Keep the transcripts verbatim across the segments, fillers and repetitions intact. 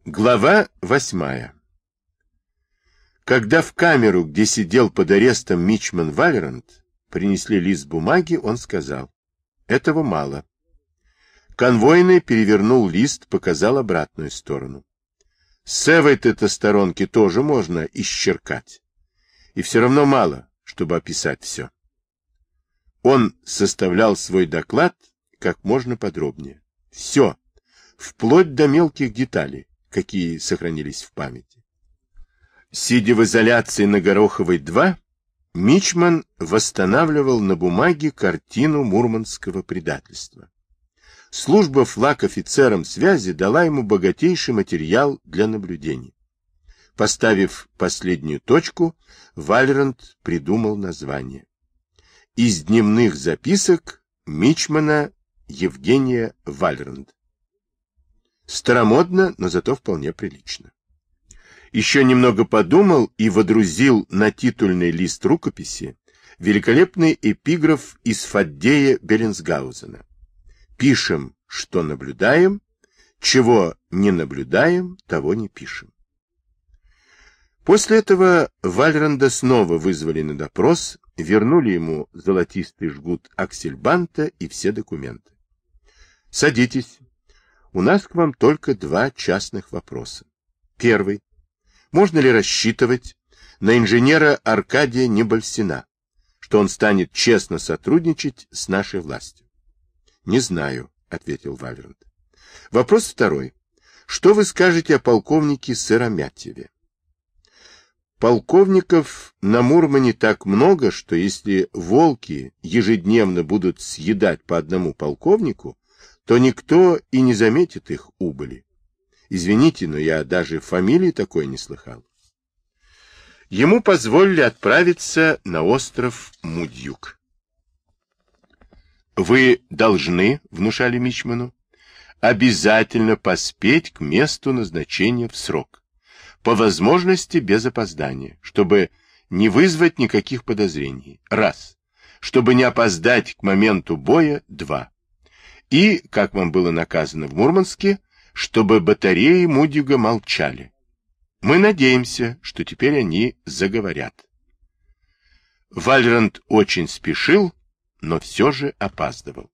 Глава восьмая. Когда в камеру, где сидел под арестом мичман Валерант, принесли лист бумаги, он сказал: «Этого мало». Конвойный перевернул лист, показал обратную сторону. С этой-то сторонки тоже можно исчеркать. И все равно мало, чтобы описать все. Он составлял свой доклад как можно подробнее. Все, вплоть до мелких деталей, какие сохранились в памяти. Сидя в изоляции на Гороховой два, мичман восстанавливал на бумаге картину мурманского предательства. Служба флаг офицерам связи дала ему богатейший материал для наблюдений. Поставив последнюю точку, Валерант придумал название. Из дневных записок мичмана Евгения Валеранта. Старомодно, но зато вполне прилично. Еще немного подумал и водрузил на титульный лист рукописи великолепный эпиграф из Фаддея Беллинсгаузена. «Пишем, что наблюдаем, чего не наблюдаем, того не пишем». После этого Валеранда снова вызвали на допрос, вернули ему золотистый жгут аксельбанта и все документы. «Садитесь. У нас к вам только два частных вопроса. Первый. Можно ли рассчитывать на инженера Аркадия Небольсина, что он станет честно сотрудничать с нашей властью?» «Не знаю», — ответил Валерант. Вопрос второй. Что вы скажете о полковнике Сыромятьеве? Полковников на Мурмане так много, что если волки ежедневно будут съедать по одному полковнику, то никто и не заметит их убыли. Извините, но я даже фамилии такой не слыхал. Ему позволили отправиться на остров Мудьюк. «Вы должны, — внушали мичману, — обязательно поспеть к месту назначения в срок, по возможности без опоздания, чтобы не вызвать никаких подозрений, раз, чтобы не опоздать к моменту боя, два, и, как вам было наказано в Мурманске, чтобы батареи Мудьюга молчали. Мы надеемся, что теперь они заговорят». Валерант очень спешил, но все же опаздывал.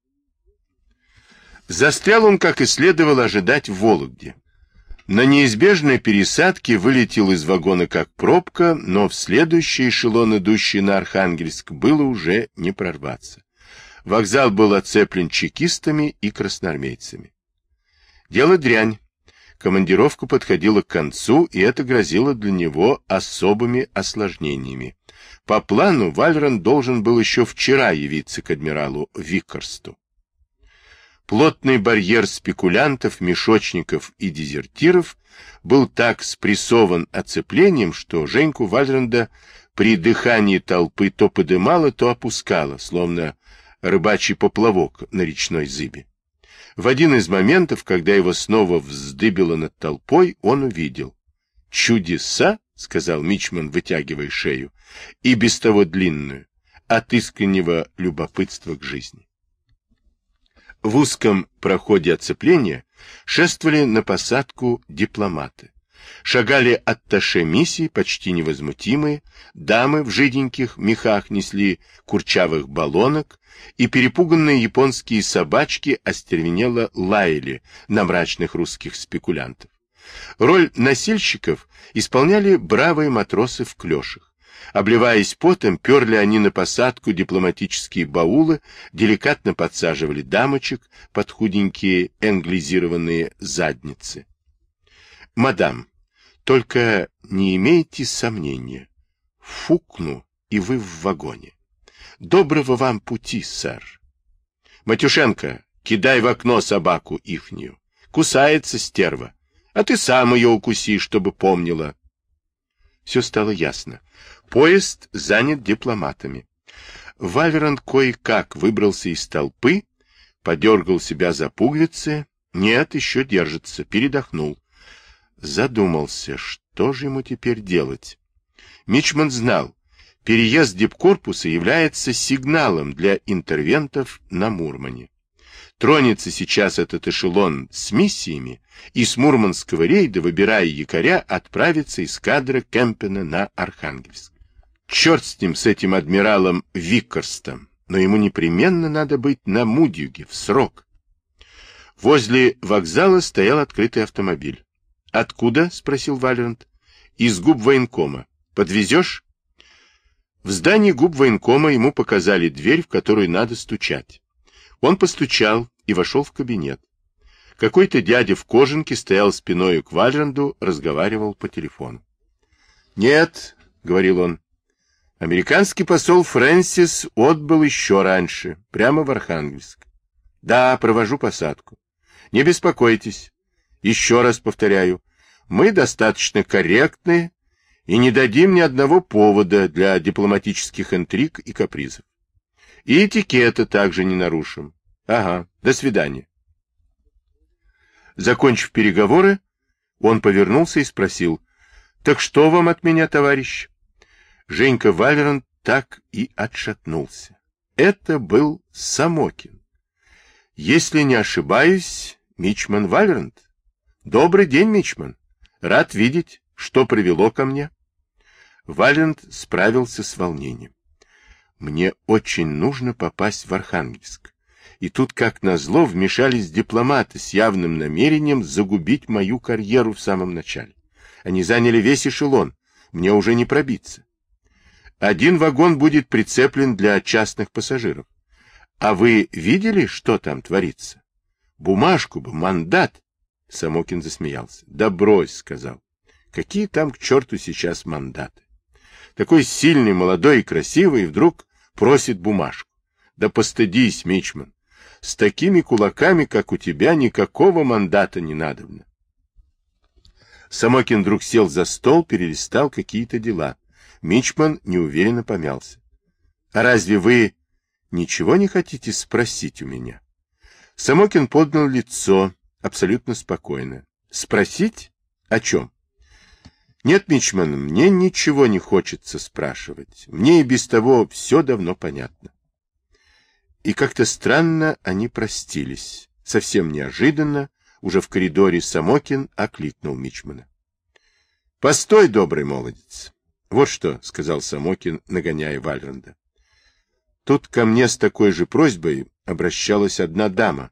Застрял он, как и следовало ожидать, в Вологде. На неизбежной пересадке вылетел из вагона как пробка, но в следующий эшелон, идущий на Архангельск, было уже не прорваться. Вокзал был оцеплен чекистами и красноармейцами. Дело дрянь. Командировка подходила к концу, и это грозило для него особыми осложнениями. По плану Валерант должен был еще вчера явиться к адмиралу Виккерсту. Плотный барьер спекулянтов, мешочников и дезертиров был так спрессован оцеплением, что Женьку Валеранда при дыхании толпы то подымало, то опускало, словно рыбачий поплавок на речной зыбе. В один из моментов, когда его снова вздыбило над толпой, он увидел. «Чудеса!» — сказал мичман, вытягивая шею, и без того длинную, от искреннего любопытства к жизни. В узком проходе оцепления шествовали на посадку дипломаты. Шагали атташе миссии, почти невозмутимые, дамы в жиденьких мехах несли курчавых баллонок, и перепуганные японские собачки остервенело лаяли на мрачных русских спекулянтов. Роль носильщиков исполняли бравые матросы в клешах. Обливаясь потом, перли они на посадку дипломатические баулы, деликатно подсаживали дамочек под худенькие англизированные задницы. «Мадам, только не имейте сомнения. Фукну, и вы в вагоне. Доброго вам пути, сэр. Матюшенко, кидай в окно собаку ихнюю. Кусается стерва. А ты сам ее укуси, чтобы помнила». Все стало ясно. Поезд занят дипломатами. Валерант кое-как выбрался из толпы, подергал себя за пуговицы. Нет, еще держится, передохнул. Задумался, что же ему теперь делать. Мичман знал, переезд дипкорпуса является сигналом для интервентов на Мурмане. Тронется сейчас этот эшелон с миссиями, и с Мурманского рейда, выбирая якоря, отправится эскадра Кемпена на Архангельск. Черт с ним, с этим адмиралом Виккерстом, но ему непременно надо быть на Мудюге в срок. Возле вокзала стоял открытый автомобиль. «Откуда?» — спросил Валерант. «Из губвоенкома. Подвезешь?» В здании губвоенкома ему показали дверь, в которую надо стучать. Он постучал и вошел в кабинет. Какой-то дядя в кожанке стоял спиною к Валеранду, разговаривал по телефону. «Нет», — говорил он, — «американский посол Фрэнсис отбыл еще раньше, прямо в Архангельск. Да, провожу посадку. Не беспокойтесь. Еще раз повторяю, мы достаточно корректны и не дадим ни одного повода для дипломатических интриг и капризов. И этикета также не нарушим. Ага, до свидания». Закончив переговоры, он повернулся и спросил: «Так что вам от меня, товарищ?» Женька Валерант так и отшатнулся. Это был Самокин. Если не ошибаюсь, мичман Валерант. Добрый день, мичман. Рад видеть, что привело ко мне. Валерант справился с волнением. Мне очень нужно попасть в Архангельск. И тут, как назло, вмешались дипломаты с явным намерением загубить мою карьеру в самом начале. Они заняли весь эшелон, мне уже не пробиться. Один вагон будет прицеплен для частных пассажиров. А вы видели, что там творится? Бумажку бы, мандат. Самокин засмеялся. Да брось, сказал. Какие там к черту сейчас мандаты? Такой сильный, молодой и красивый, и вдруг просит бумажку. Да постыдись, мичман. С такими кулаками, как у тебя, никакого мандата не надобно. Самокин вдруг сел за стол, перелистал какие-то дела. Мичман неуверенно помялся. — А разве вы ничего не хотите спросить у меня? Самокин поднял лицо, абсолютно спокойно. — Спросить? О чем? — Нет, мичман, мне ничего не хочется спрашивать. Мне и без того все давно понятно. И как-то странно они простились. Совсем неожиданно, уже в коридоре Самокин окликнул мичмана. — Постой, добрый молодец. — Вот что, — сказал Самокин, нагоняя Валеранда. — Тут ко мне с такой же просьбой обращалась одна дама.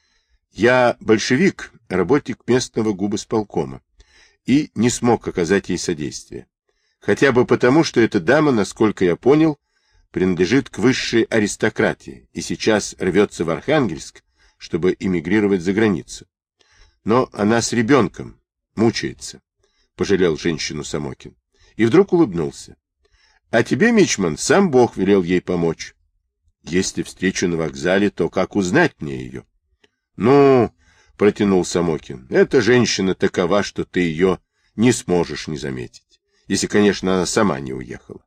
Я большевик, работник местного губосполкома, и не смог оказать ей содействие. Хотя бы потому, что эта дама, насколько я понял, принадлежит к высшей аристократии и сейчас рвется в Архангельск, чтобы эмигрировать за границу. Но она с ребенком, мучается, — пожалел женщину Самокин. И вдруг улыбнулся. — А тебе, мичман, сам Бог велел ей помочь. Если встречу на вокзале, то как узнать мне ее? — Ну, — протянул Самокин, — эта женщина такова, что ты ее не сможешь не заметить, если, конечно, она сама не уехала.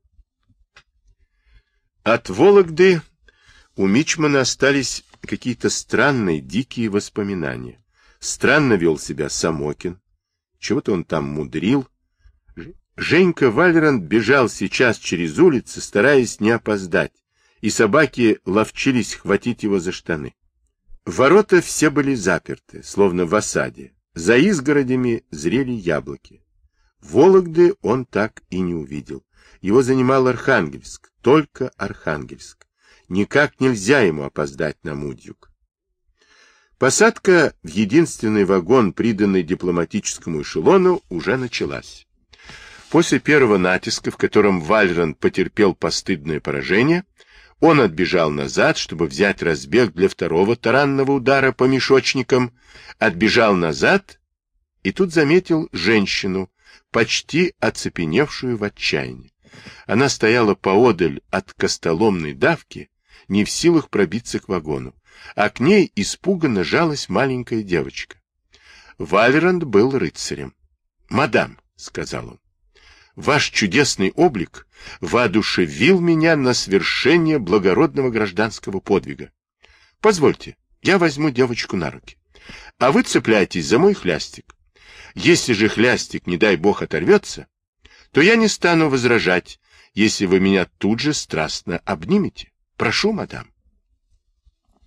От Вологды у мичмана остались какие-то странные, дикие воспоминания. Странно вел себя Самокин. Чего-то он там мудрил. Женька Валерант бежал сейчас через улицу, стараясь не опоздать, и собаки ловчились хватить его за штаны. Ворота все были заперты, словно в осаде. За изгородями зрели яблоки. Вологды он так и не увидел. Его занимал Архангельск, только Архангельск. Никак нельзя ему опоздать на Мудюг. Посадка в единственный вагон, приданный дипломатическому эшелону, уже началась. После первого натиска, в котором Валерант потерпел постыдное поражение, он отбежал назад, чтобы взять разбег для второго таранного удара по мешочникам, отбежал назад и тут заметил женщину, почти оцепеневшую в отчаянии. Она стояла поодаль от костоломной давки, не в силах пробиться к вагону, а к ней испуганно жалась маленькая девочка. Валерант был рыцарем. «Мадам», — сказал он, — «ваш чудесный облик воодушевил меня на свершение благородного гражданского подвига. Позвольте, я возьму девочку на руки, а вы цепляйтесь за мой хлястик. Если же хлястик, не дай бог, оторвется, то я не стану возражать, если вы меня тут же страстно обнимете. Прошу, мадам».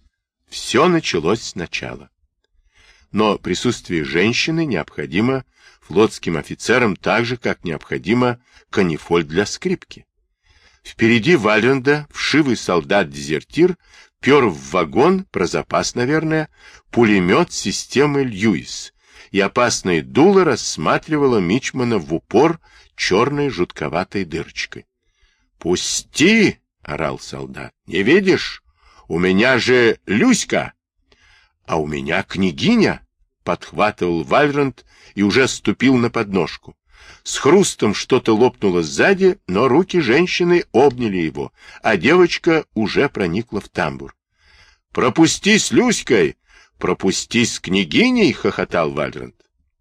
Все началось сначала. Но присутствие женщины необходимо флотским офицерам так же, как необходимо канифоль для скрипки. Впереди Вальранда вшивый солдат-дезертир пер в вагон, про запас, наверное, пулемет системы Льюис, и опасное дуло рассматривало мичмана в упор черной жутковатой дырочкой. «Пусти!» — орал солдат. «Не видишь? У меня же Люська!» «А у меня княгиня!» — подхватывал Вальранд и уже ступил на подножку. С хрустом что-то лопнуло сзади, но руки женщины обняли его, а девочка уже проникла в тамбур. «Пропусти с Люськой! Пропусти с княгиней!» — хохотал Вальранд.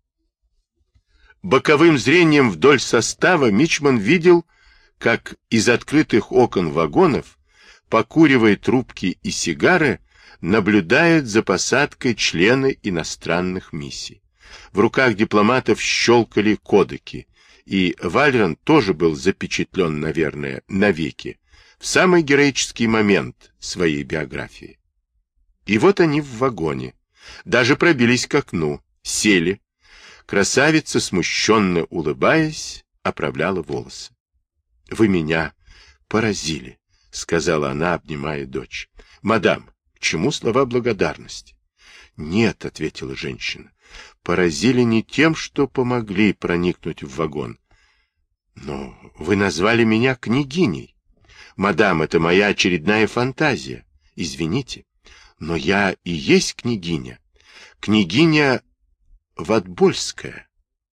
Боковым зрением вдоль состава мичман видел, как из открытых окон вагонов, покуривая трубки и сигары, наблюдают за посадкой члены иностранных миссий. В руках дипломатов щелкали кодеки, и Вальранд тоже был запечатлен, наверное, навеки, в самый героический момент своей биографии. И вот они в вагоне, даже пробились к окну, сели. Красавица, смущенно улыбаясь, оправляла волосы. — Вы меня поразили, — сказала она, обнимая дочь. — Мадам, к чему слова благодарности? — Нет, — ответила женщина, — поразили не тем, что помогли проникнуть в вагон. Но вы назвали меня княгиней. Мадам, это моя очередная фантазия. Извините, но я и есть княгиня. Княгиня Ватбольская.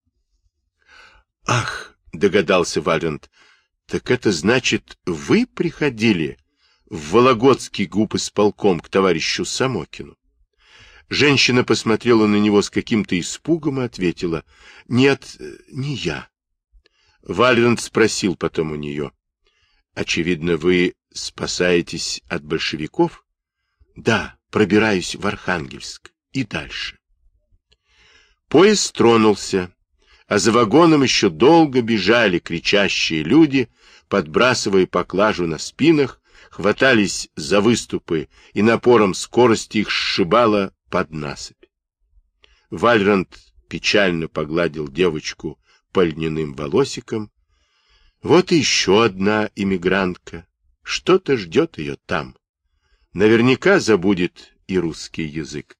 Ах, догадался Вальранд, так это значит, вы приходили в Вологодский губисполком к товарищу Самокину? Женщина посмотрела на него с каким-то испугом и ответила: нет, не я. Вальранд спросил потом у нее: очевидно, вы спасаетесь от большевиков? Да, пробираюсь в Архангельск и дальше. Поезд тронулся, а за вагоном еще долго бежали кричащие люди, подбрасывая поклажу на спинах, хватались за выступы, и напором скорости их сшибало под насыпь. Вальранд печально погладил девочку по льняным волосикам. Вот и еще одна иммигрантка. Что-то ждет ее там. Наверняка забудет и русский язык.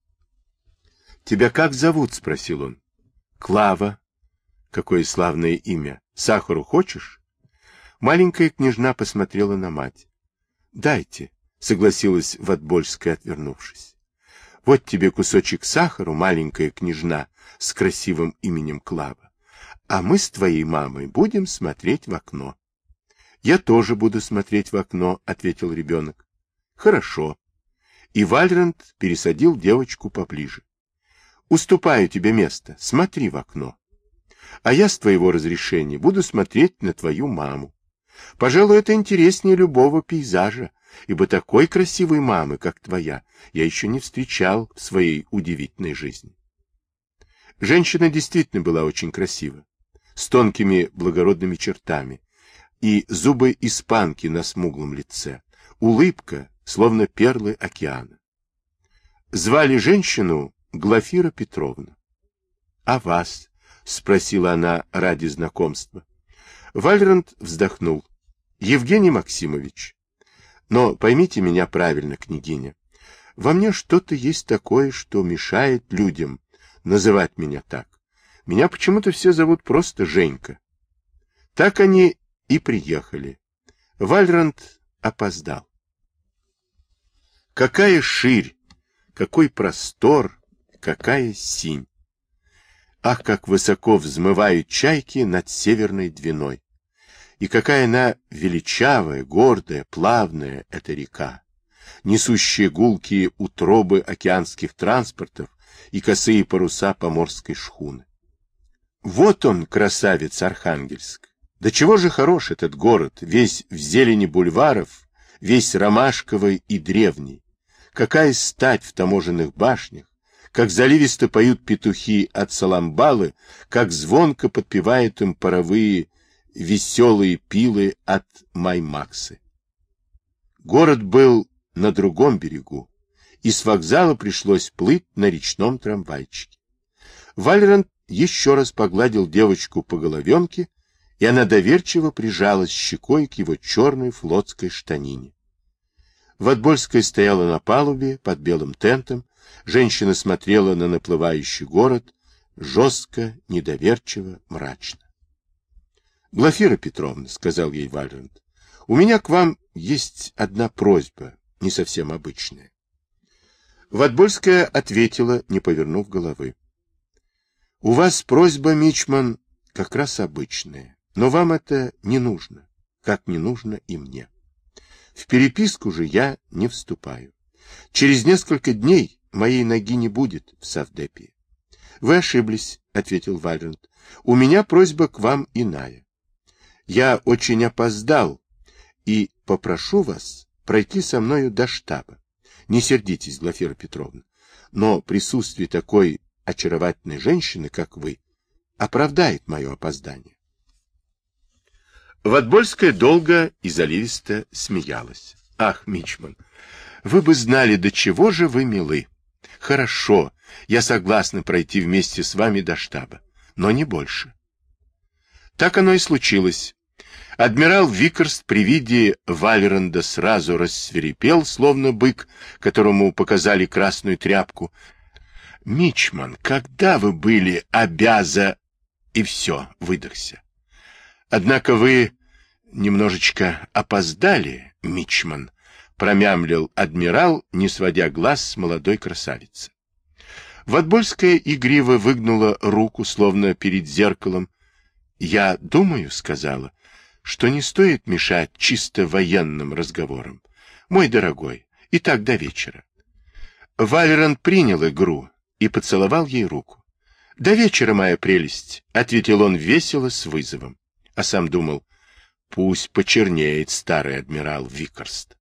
— Тебя как зовут? — спросил он. — Клава. Какое славное имя. Сахару хочешь? Маленькая княжна посмотрела на мать. — Дайте, — согласилась Ватбольская, отвернувшись. — Вот тебе кусочек сахару, маленькая княжна, с красивым именем Клава. А мы с твоей мамой будем смотреть в окно. — Я тоже буду смотреть в окно, — ответил ребенок. — Хорошо. И Вальранд пересадил девочку поближе. Уступаю тебе место, смотри в окно. А я, с твоего разрешения, буду смотреть на твою маму. Пожалуй, это интереснее любого пейзажа, ибо такой красивой мамы, как твоя, я еще не встречал в своей удивительной жизни. Женщина действительно была очень красива, с тонкими благородными чертами, и зубы испанки на смуглом лице, улыбка, словно перлы океана. Звали женщину Глафира Петровна. — А вас? — спросила она ради знакомства. Вальранд вздохнул. — Евгений Максимович. Но поймите меня правильно, княгиня. Во мне что-то есть такое, что мешает людям называть меня так. Меня почему-то все зовут просто Женька. Так они и приехали. Вальранд опоздал. Какая ширь, какой простор, какая синь! Ах, как высоко взмывают чайки над Северной Двиной! И какая она величавая, гордая, плавная эта река, несущая гулкие утробы океанских транспортов и косые паруса поморской шхуны. Вот он, красавец Архангельск! Да чего же хорош этот город, весь в зелени бульваров, весь ромашковый и древний! Какая стать в таможенных башнях, как заливисто поют петухи от Саламбалы, как звонко подпевают им паровые веселые пилы от Маймаксы. Город был на другом берегу, и с вокзала пришлось плыть на речном трамвайчике. Вальрант еще раз погладил девочку по головенке, и она доверчиво прижалась щекой к его черной флотской штанине. Ватбольская стояла на палубе под белым тентом, женщина смотрела на наплывающий город, жестко, недоверчиво, мрачно. — Глафира Петровна, — сказал ей Вальрант, — у меня к вам есть одна просьба, не совсем обычная. Ватбольская ответила, не повернув головы. — У вас просьба, мичман, как раз обычная, но вам это не нужно, как не нужно и мне. В переписку же я не вступаю. Через несколько дней моей ноги не будет в Савдепе. — Вы ошиблись, — ответил Вальрант. — У меня просьба к вам иная. Я очень опоздал и попрошу вас пройти со мною до штаба. Не сердитесь, Глафира Петровна, но присутствие такой очаровательной женщины, как вы, оправдает мое опоздание. Ватбольская долго и заливисто смеялась. — Ах, мичман, вы бы знали, до чего же вы милы. Хорошо, я согласна пройти вместе с вами до штаба, но не больше. Так оно и случилось. Адмирал Викерст при виде Вальранда сразу рассвирепел, словно бык, которому показали красную тряпку. — Мичман, когда вы были обяза... И все, выдохся. Однако вы немножечко опоздали, мичман, промямлил адмирал, не сводя глаз с молодой красавицы. Ватбольская игриво выгнула руку, словно перед зеркалом. — Я думаю, — сказала, — что не стоит мешать чисто военным разговорам. Мой дорогой, и так до вечера. Вальрант принял игру и поцеловал ей руку. — До вечера, моя прелесть, — ответил он весело с вызовом, а сам думал, пусть почернеет старый адмирал Викерст.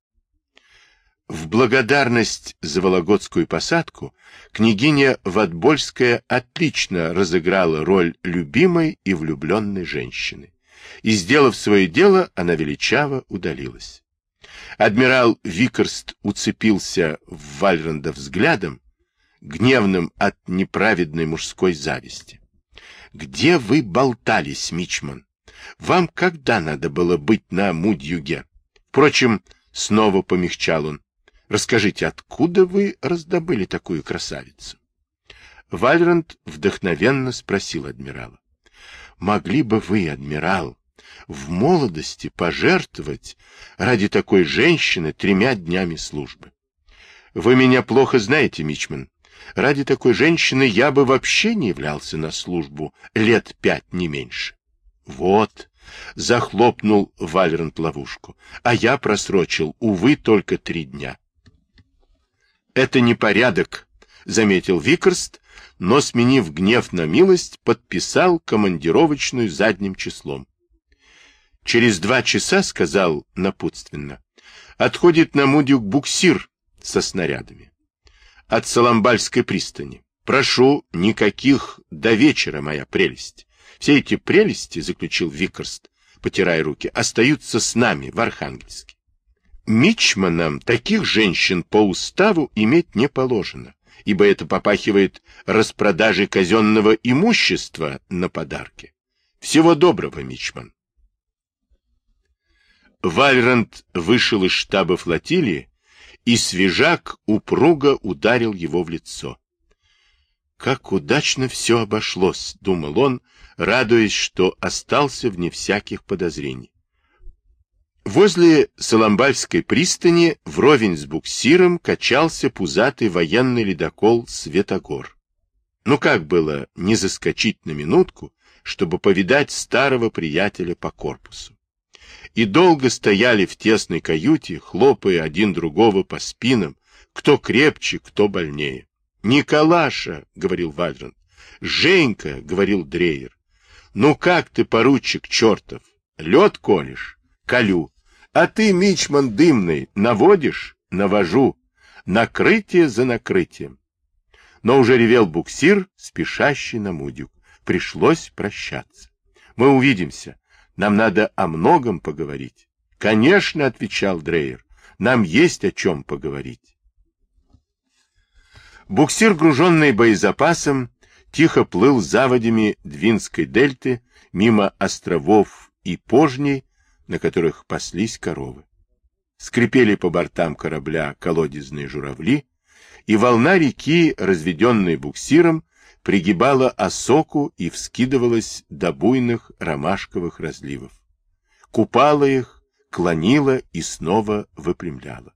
В благодарность за вологодскую посадку княгиня Ватбольская отлично разыграла роль любимой и влюбленной женщины, и, сделав свое дело, она величаво удалилась. Адмирал Викерст уцепился в Вальранда взглядом, гневным от неправедной мужской зависти. — Где вы болтались, мичман? Вам когда надо было быть на Мудьюге? Впрочем, снова помягчал он. Расскажите, откуда вы раздобыли такую красавицу? Вальранд вдохновенно спросил адмирала. — Могли бы вы, адмирал, в молодости пожертвовать ради такой женщины тремя днями службы? Вы меня плохо знаете, мичман. Ради такой женщины я бы вообще не являлся на службу лет пять, не меньше. Вот, захлопнул Вальрант ловушку, а я просрочил, увы, только три дня. Это не порядок, заметил Викерст, но, сменив гнев на милость, подписал командировочную задним числом. Через два часа, сказал напутственно, отходит на Мудюг буксир со снарядами от Саламбальской пристани. Прошу, никаких до вечера, моя прелесть. Все эти прелести, заключил Викерст, потирая руки, остаются с нами в Архангельске. Мичманам таких женщин по уставу иметь не положено, ибо это попахивает распродажей казенного имущества на подарки. Всего доброго, мичман. Вальранд вышел из штаба флотилии, и свежак упруго ударил его в лицо. Как удачно все обошлось, думал он, радуясь, что остался вне всяких подозрений. Возле Саламбальской пристани вровень с буксиром качался пузатый военный ледокол «Светогор». Ну как было не заскочить на минутку, чтобы повидать старого приятеля по корпусу? И долго стояли в тесной каюте, хлопая один другого по спинам, кто крепче, кто больнее. — Николаша, — говорил Вальрант. — Женька, — говорил Дрейер. — Ну как ты, поручик чертов, лед колешь? — Колю. — А ты, мичман дымный, наводишь? — Навожу. Накрытие за накрытием. Но уже ревел буксир, спешащий на Мудюг. Пришлось прощаться. Мы увидимся. Нам надо о многом поговорить. — Конечно, — отвечал Дрейер, — нам есть о чем поговорить. Буксир, груженный боезапасом, тихо плыл заводями Двинской дельты мимо островов и пожней, на которых паслись коровы. Скрипели по бортам корабля колодезные журавли, и волна реки, разведенная буксиром, пригибала осоку и вскидывалась до буйных ромашковых разливов. Купала их, клонила и снова выпрямляла.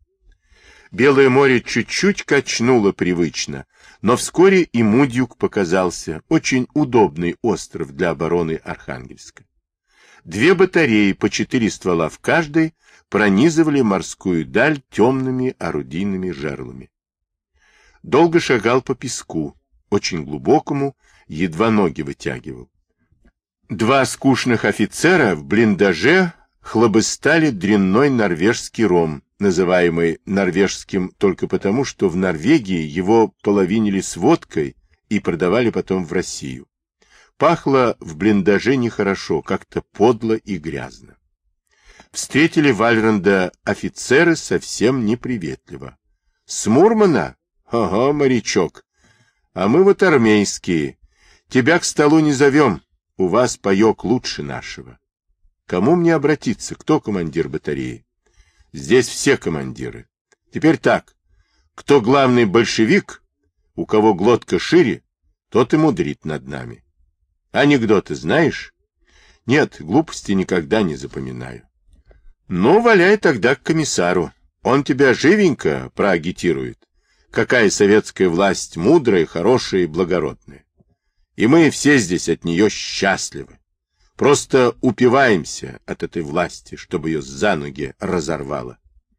Белое море чуть-чуть качнуло привычно, но вскоре и Мудюк показался, очень удобный остров для обороны Архангельска. Две батареи по четыре ствола в каждой пронизывали морскую даль темными орудийными жерлами. Долго шагал по песку, очень глубокому, едва ноги вытягивал. Два скучных офицера в блиндаже хлобыстали дрянной норвежский ром, называемый норвежским только потому, что в Норвегии его половинили с водкой и продавали потом в Россию. Пахло в блиндаже нехорошо, как-то подло и грязно. Встретили Вальранда офицеры совсем неприветливо. — С Мурмана? Ага, морячок. А мы вот армейские. Тебя к столу не зовем. У вас паек лучше нашего. Кому мне обратиться? Кто командир батареи? Здесь все командиры. Теперь так. Кто главный большевик, у кого глотка шире, тот и мудрит над нами. Анекдоты знаешь? Нет, глупости никогда не запоминаю. Ну, валяй тогда к комиссару. Он тебя живенько проагитирует. Какая советская власть мудрая, хорошая и благородная. И мы все здесь от нее счастливы. Просто упиваемся от этой власти, чтобы ее за ноги разорвало.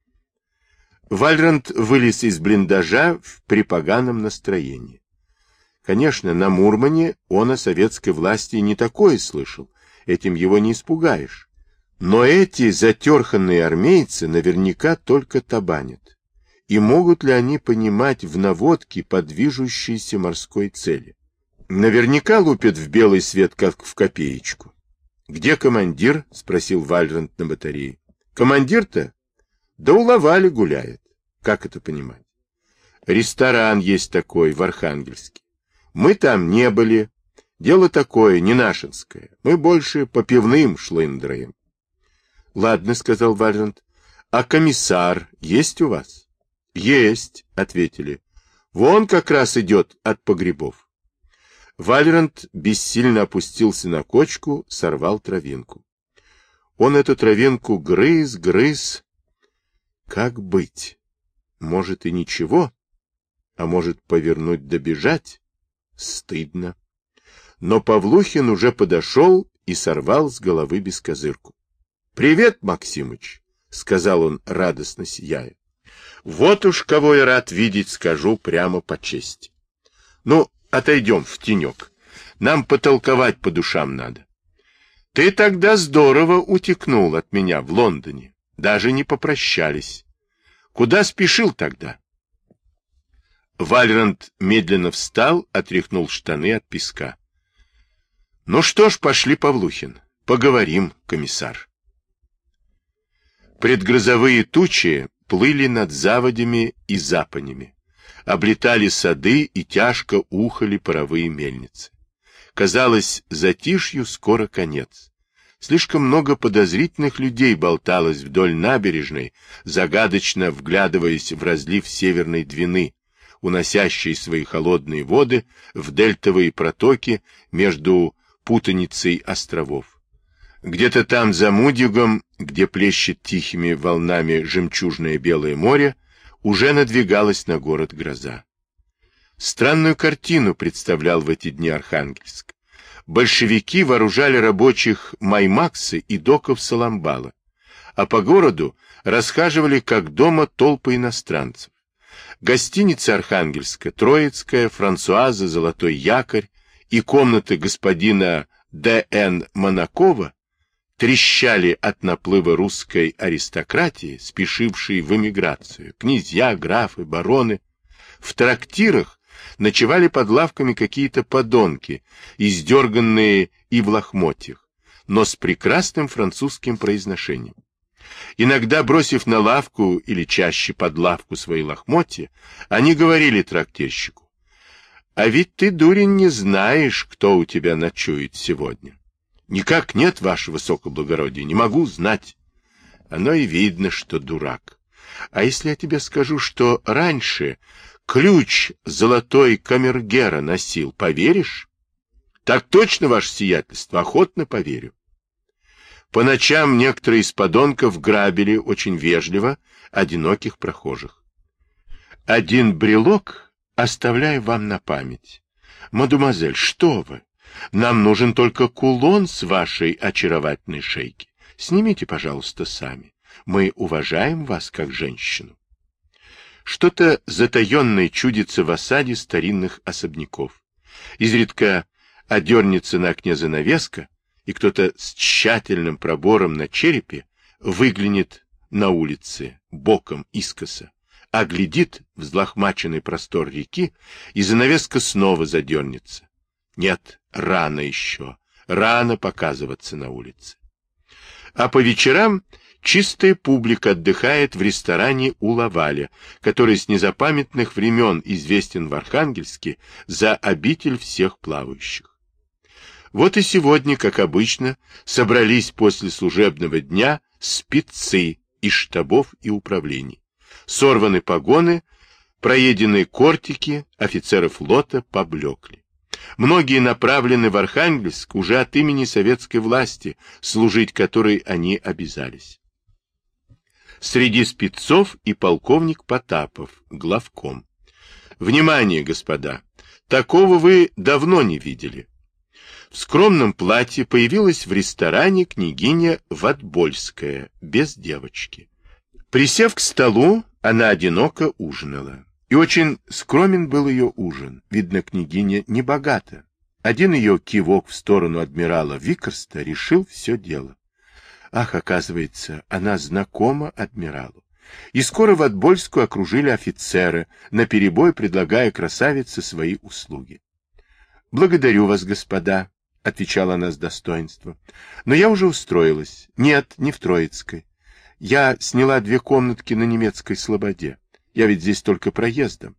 Вальранд вылез из блиндажа в припоганом настроении. Конечно, на Мурмане он о советской власти не такое слышал, этим его не испугаешь. Но эти затерханные армейцы наверняка только табанят. И могут ли они понимать в наводке по движущейся морской цели? Наверняка лупят в белый свет, как в копеечку. — Где командир? — спросил Вальранд на батарее. — Командир-то? Да у Лавали гуляет. Как это понимать? Ресторан есть такой в Архангельске. Мы там не были. Дело такое, не нашинское. Мы больше по пивным шлындраем. — Ладно, — сказал Вальранд. — А комиссар есть у вас? — Есть, — ответили. — Вон как раз идет от погребов. Вальранд бессильно опустился на кочку, сорвал травинку. Он эту травинку грыз, грыз. Как быть? Может и ничего, а может повернуть да бежать? Стыдно. Но Павлухин уже подошел и сорвал с головы бескозырку. — Привет, Максимыч, — сказал он, радостно сияя. — Вот уж кого я рад видеть, скажу прямо по чести. Ну, отойдем в тенек. Нам потолковать по душам надо. Ты тогда здорово утекнул от меня в Лондоне. Даже не попрощались. Куда спешил тогда? Вальранд медленно встал, отряхнул штаны от песка. Ну что ж, пошли, Павлухин. Поговорим, комиссар. Предгрозовые тучи плыли над заводями и запанями. Облетали сады и тяжко ухали паровые мельницы. Казалось, затишью скоро конец. Слишком много подозрительных людей болталось вдоль набережной, загадочно вглядываясь в разлив Северной Двины, уносящей свои холодные воды в дельтовые протоки между путаницей островов. Где-то там за Мудюгом, где плещет тихими волнами жемчужное белое море, уже надвигалась на город гроза. Странную картину представлял в эти дни Архангельск. Большевики вооружали рабочих Маймаксы и доков Саламбала, а по городу расхаживали как дома толпы иностранцев. Гостиница Архангельска, Троицкая, Франсуаза, Золотой якорь и комнаты господина Д Н Монакова трещали от наплыва русской аристократии, спешившей в эмиграцию, князья, графы, бароны. В трактирах ночевали под лавками какие-то подонки, издерганные и в лохмотьях, но с прекрасным французским произношением. Иногда, бросив на лавку или чаще под лавку свои лохмотья, они говорили трактирщику: «А ведь ты, дурень, не знаешь, кто у тебя ночует сегодня». «Никак нет, ваше высокоблагородие, не могу знать». Оно и видно, что дурак. А если я тебе скажу, что раньше ключ золотой камергера носил, поверишь? Так точно, ваше сиятельство, охотно поверю. По ночам некоторые из подонков грабили очень вежливо одиноких прохожих. Один брелок оставляю вам на память. Мадемуазель, что вы? Нам нужен только кулон с вашей очаровательной шейки. Снимите, пожалуйста, сами. Мы уважаем вас как женщину. Что-то затаенное чудится в осаде старинных особняков. Изредка одернется на окне занавеска, и кто-то с тщательным пробором на черепе выглянет на улице, боком искоса, оглядит взлохмаченный простор реки, и занавеска снова задернется. Нет, рано еще, рано показываться на улице. А по вечерам чистая публика отдыхает в ресторане у Лаваля, который с незапамятных времен известен в Архангельске за обитель всех плавающих. Вот и сегодня, как обычно, собрались после служебного дня спецы из штабов и управлений. Сорваны погоны, проеденные кортики офицеров флота поблекли. Многие направлены в Архангельск уже от имени советской власти, служить которой они обязались. Среди спецов и полковник Потапов, главком. Внимание, господа! Такого вы давно не видели. В скромном платье появилась в ресторане княгиня Ватбольская, без девочки. Присев к столу, она одиноко ужинала. И очень скромен был ее ужин. Видно, княгиня не богата. Один ее кивок в сторону адмирала Викерста решил все дело. Ах, оказывается, она знакома адмиралу. И скоро Ватбольскую окружили офицеры, наперебой предлагая красавице свои услуги. — Благодарю вас, господа, — отвечала она с достоинством. — Но я уже устроилась. Нет, не в Троицкой. Я сняла две комнатки на немецкой слободе. Я ведь здесь только проездом.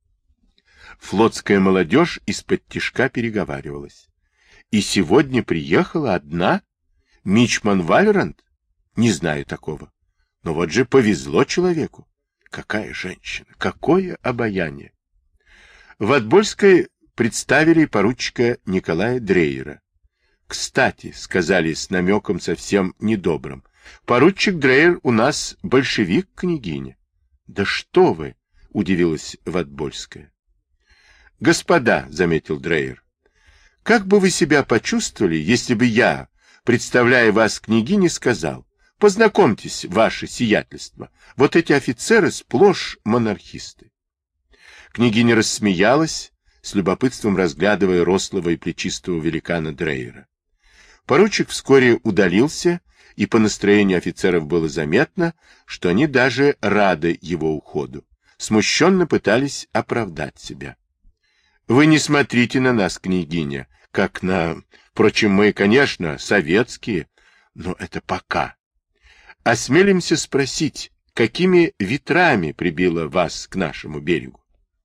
Флотская молодежь из-под тишка переговаривалась. И сегодня приехала одна? Мичман Вальранд? Не знаю такого. Но вот же повезло человеку. Какая женщина, какое обаяние. В Отбольской представили поручика Николая Дрейера. Кстати, сказали с намеком совсем недобрым, поручик Дрейер у нас большевик, княгиня. Да что вы, удивилась Ватбольская. Господа, заметил Дрейер, как бы вы себя почувствовали, если бы я, представляя вас княгине, сказал: познакомьтесь, ваше сиятельство, вот эти офицеры сплошь монархисты. Княгиня рассмеялась, с любопытством разглядывая рослого и плечистого великана Дрейера. Поручик вскоре удалился, и по настроению офицеров было заметно, что они даже рады его уходу. Смущенно пытались оправдать себя. Вы не смотрите на нас, княгиня, как на... Впрочем, мы, конечно, советские, но это пока. Осмелимся спросить, какими ветрами прибило вас к нашему берегу?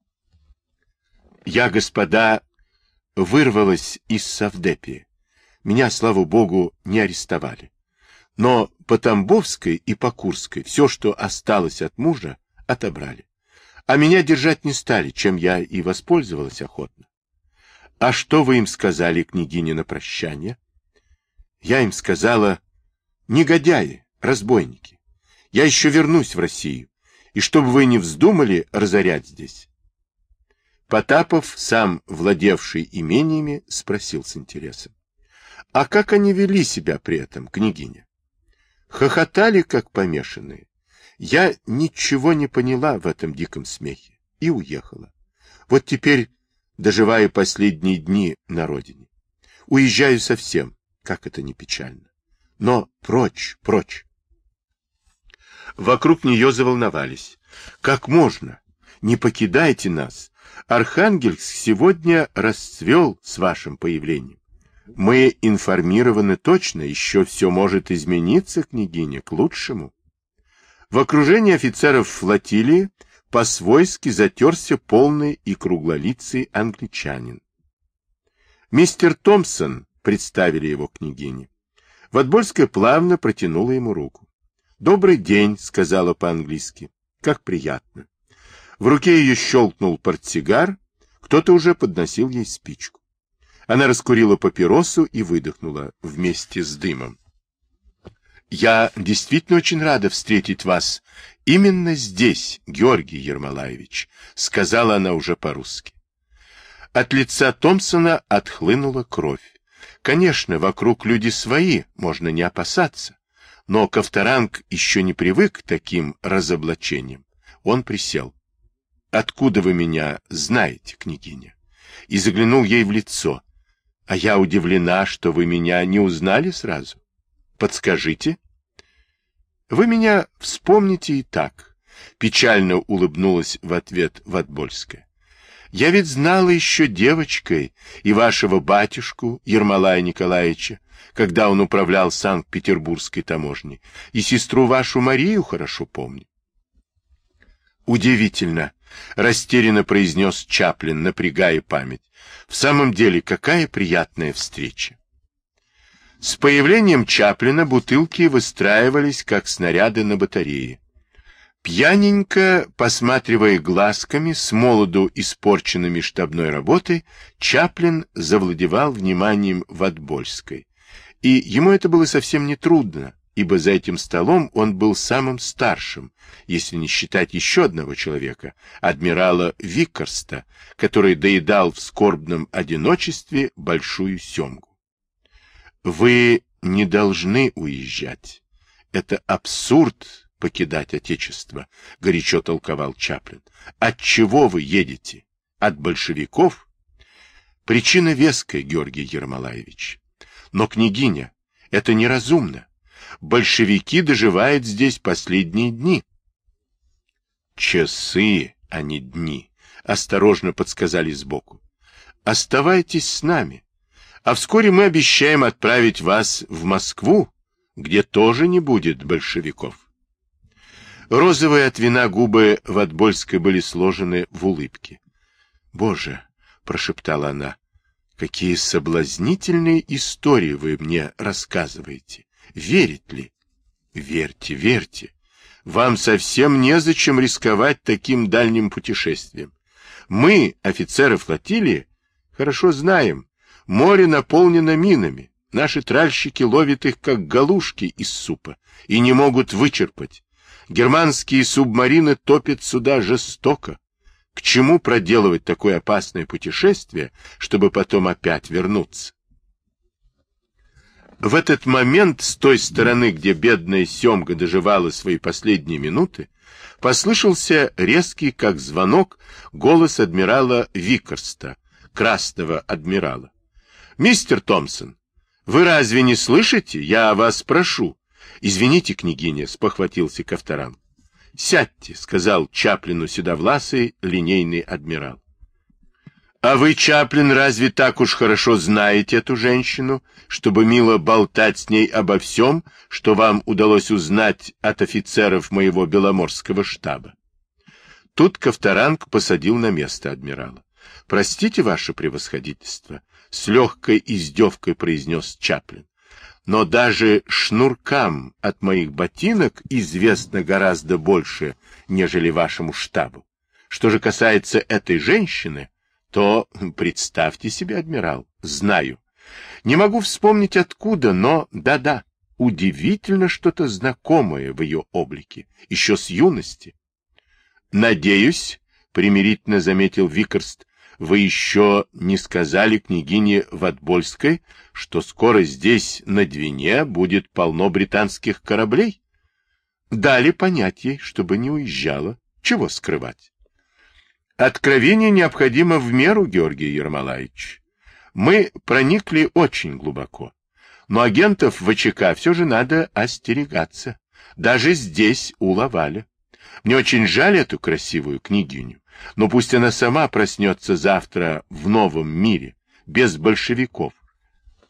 Я, господа, вырвалась из Совдепии. Меня, слава богу, не арестовали. Но по Тамбовской и по Курской все, что осталось от мужа, отобрали. А меня держать не стали, чем я и воспользовалась охотно. А что вы им сказали, княгиня, на прощание? Я им сказала: негодяи, разбойники, я еще вернусь в Россию, и чтобы вы не вздумали разорять здесь. Потапов, сам владевший имениями, спросил с интересом: а как они вели себя при этом, княгиня? Хохотали, как помешанные. Я ничего не поняла в этом диком смехе и уехала. Вот теперь доживаю последние дни на родине. Уезжаю совсем, как это ни печально. Но прочь, прочь. Вокруг нее заволновались. Как можно? Не покидайте нас. Архангельск сегодня расцвел с вашим появлением. Мы информированы точно, еще все может измениться, княгиня, к лучшему. В окружении офицеров флотилии по-свойски затерся полный и круглолицый англичанин. Мистер Томпсон, представили его княгине. Ватбольская плавно протянула ему руку. «Добрый день», — сказала по-английски. «Как приятно». В руке ее щелкнул портсигар, кто-то уже подносил ей спичку. Она раскурила папиросу и выдохнула вместе с дымом. «Я действительно очень рада встретить вас именно здесь, Георгий Ермолаевич», — сказала она уже по-русски. От лица Томпсона отхлынула кровь. Конечно, вокруг люди свои, можно не опасаться, но Ковторанг еще не привык к таким разоблачениям. Он присел. «Откуда вы меня знаете, княгиня?» И заглянул ей в лицо. «А я удивлена, что вы меня не узнали сразу. Подскажите?» «Вы меня вспомните и так», — печально улыбнулась в ответ Ватбольская. «Я ведь знала еще девочкой и вашего батюшку Ермолая Николаевича, когда он управлял Санкт-Петербургской таможней, и сестру вашу Марию хорошо помню». «Удивительно», — растерянно произнес Чаплин, напрягая память. «В самом деле, какая приятная встреча». С появлением Чаплина бутылки выстраивались, как снаряды на батарее. Пьяненько, посматривая глазками с молоду испорченными штабной работой, Чаплин завладевал вниманием Ватбольской. И ему это было совсем не трудно, ибо за этим столом он был самым старшим, если не считать еще одного человека, адмирала Виккерста, который доедал в скорбном одиночестве большую семгу. «Вы не должны уезжать. Это абсурд покидать Отечество», — горячо толковал Чаплин. «От чего вы едете? От большевиков?» «Причина веская, Георгий Ермолаевич. Но, княгиня, это неразумно. Большевики доживают здесь последние дни». «Часы, а не дни», — осторожно подсказали сбоку. «Оставайтесь с нами, а вскоре мы обещаем отправить вас в Москву, где тоже не будет большевиков». Розовые от вина губы Ватбольской были сложены в улыбке. «Боже!» — прошептала она. «Какие соблазнительные истории вы мне рассказываете! Верить ли?» «Верьте, верьте! Вам совсем незачем рисковать таким дальним путешествием. Мы, офицеры флотилии, хорошо знаем, море наполнено минами, наши тральщики ловят их, как галушки из супа, и не могут вычерпать. Германские субмарины топят суда жестоко. К чему проделывать такое опасное путешествие, чтобы потом опять вернуться?» В этот момент, с той стороны, где бедная семга доживала свои последние минуты, послышался резкий, как звонок, голос адмирала Виккерста, красного адмирала. «Мистер Томпсон, вы разве не слышите? Я вас прошу». «Извините, княгиня», — спохватился Ковторанг. «Сядьте», — сказал Чаплину седовласый линейный адмирал. «А вы, Чаплин, разве так уж хорошо знаете эту женщину, чтобы мило болтать с ней обо всем, что вам удалось узнать от офицеров моего Беломорского штаба?» Тут Ковторанг посадил на место адмирала. «Простите, ваше превосходительство», — с легкой издевкой произнес Чаплин. «Но даже шнуркам от моих ботинок известно гораздо больше, нежели вашему штабу. Что же касается этой женщины, то, представьте себе, адмирал, знаю. Не могу вспомнить откуда, но да-да, удивительно что-то знакомое в ее облике, еще с юности». «Надеюсь», — примирительно заметил Виккерст, «вы еще не сказали княгине Ватбольской, что скоро здесь, на Двине, будет полно британских кораблей?» «Дали понять ей, чтобы не уезжала. Чего скрывать?» «Откровение необходимо в меру, Георгий Ермолаевич. Мы проникли очень глубоко, но агентов ВЧК все же надо остерегаться. Даже здесь, у Лаваля. Мне очень жаль эту красивую княгиню, но пусть она сама проснется завтра в новом мире, без большевиков.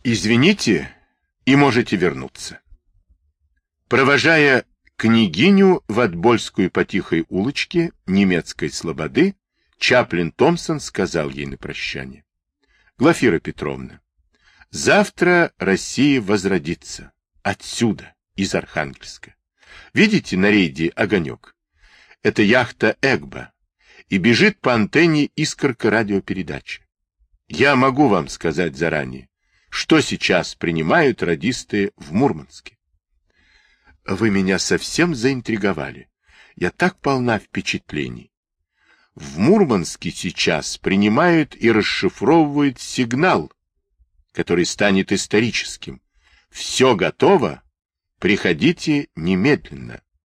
Извините, и можете вернуться. Провожая княгиню в Отбольскую по тихой улочке немецкой слободы, Чаплин Томпсон сказал ей на прощание: Глафира Петровна, завтра Россия возродится. Отсюда, из Архангельска. Видите на рейде огонек? Это яхта Эгба. И бежит по антенне искорка радиопередачи. Я могу вам сказать заранее, что сейчас принимают радисты в Мурманске. Вы меня совсем заинтриговали. Я так полна впечатлений. В Мурманске сейчас принимают и расшифровывают сигнал, который станет историческим. Все готово. Приходите немедленно.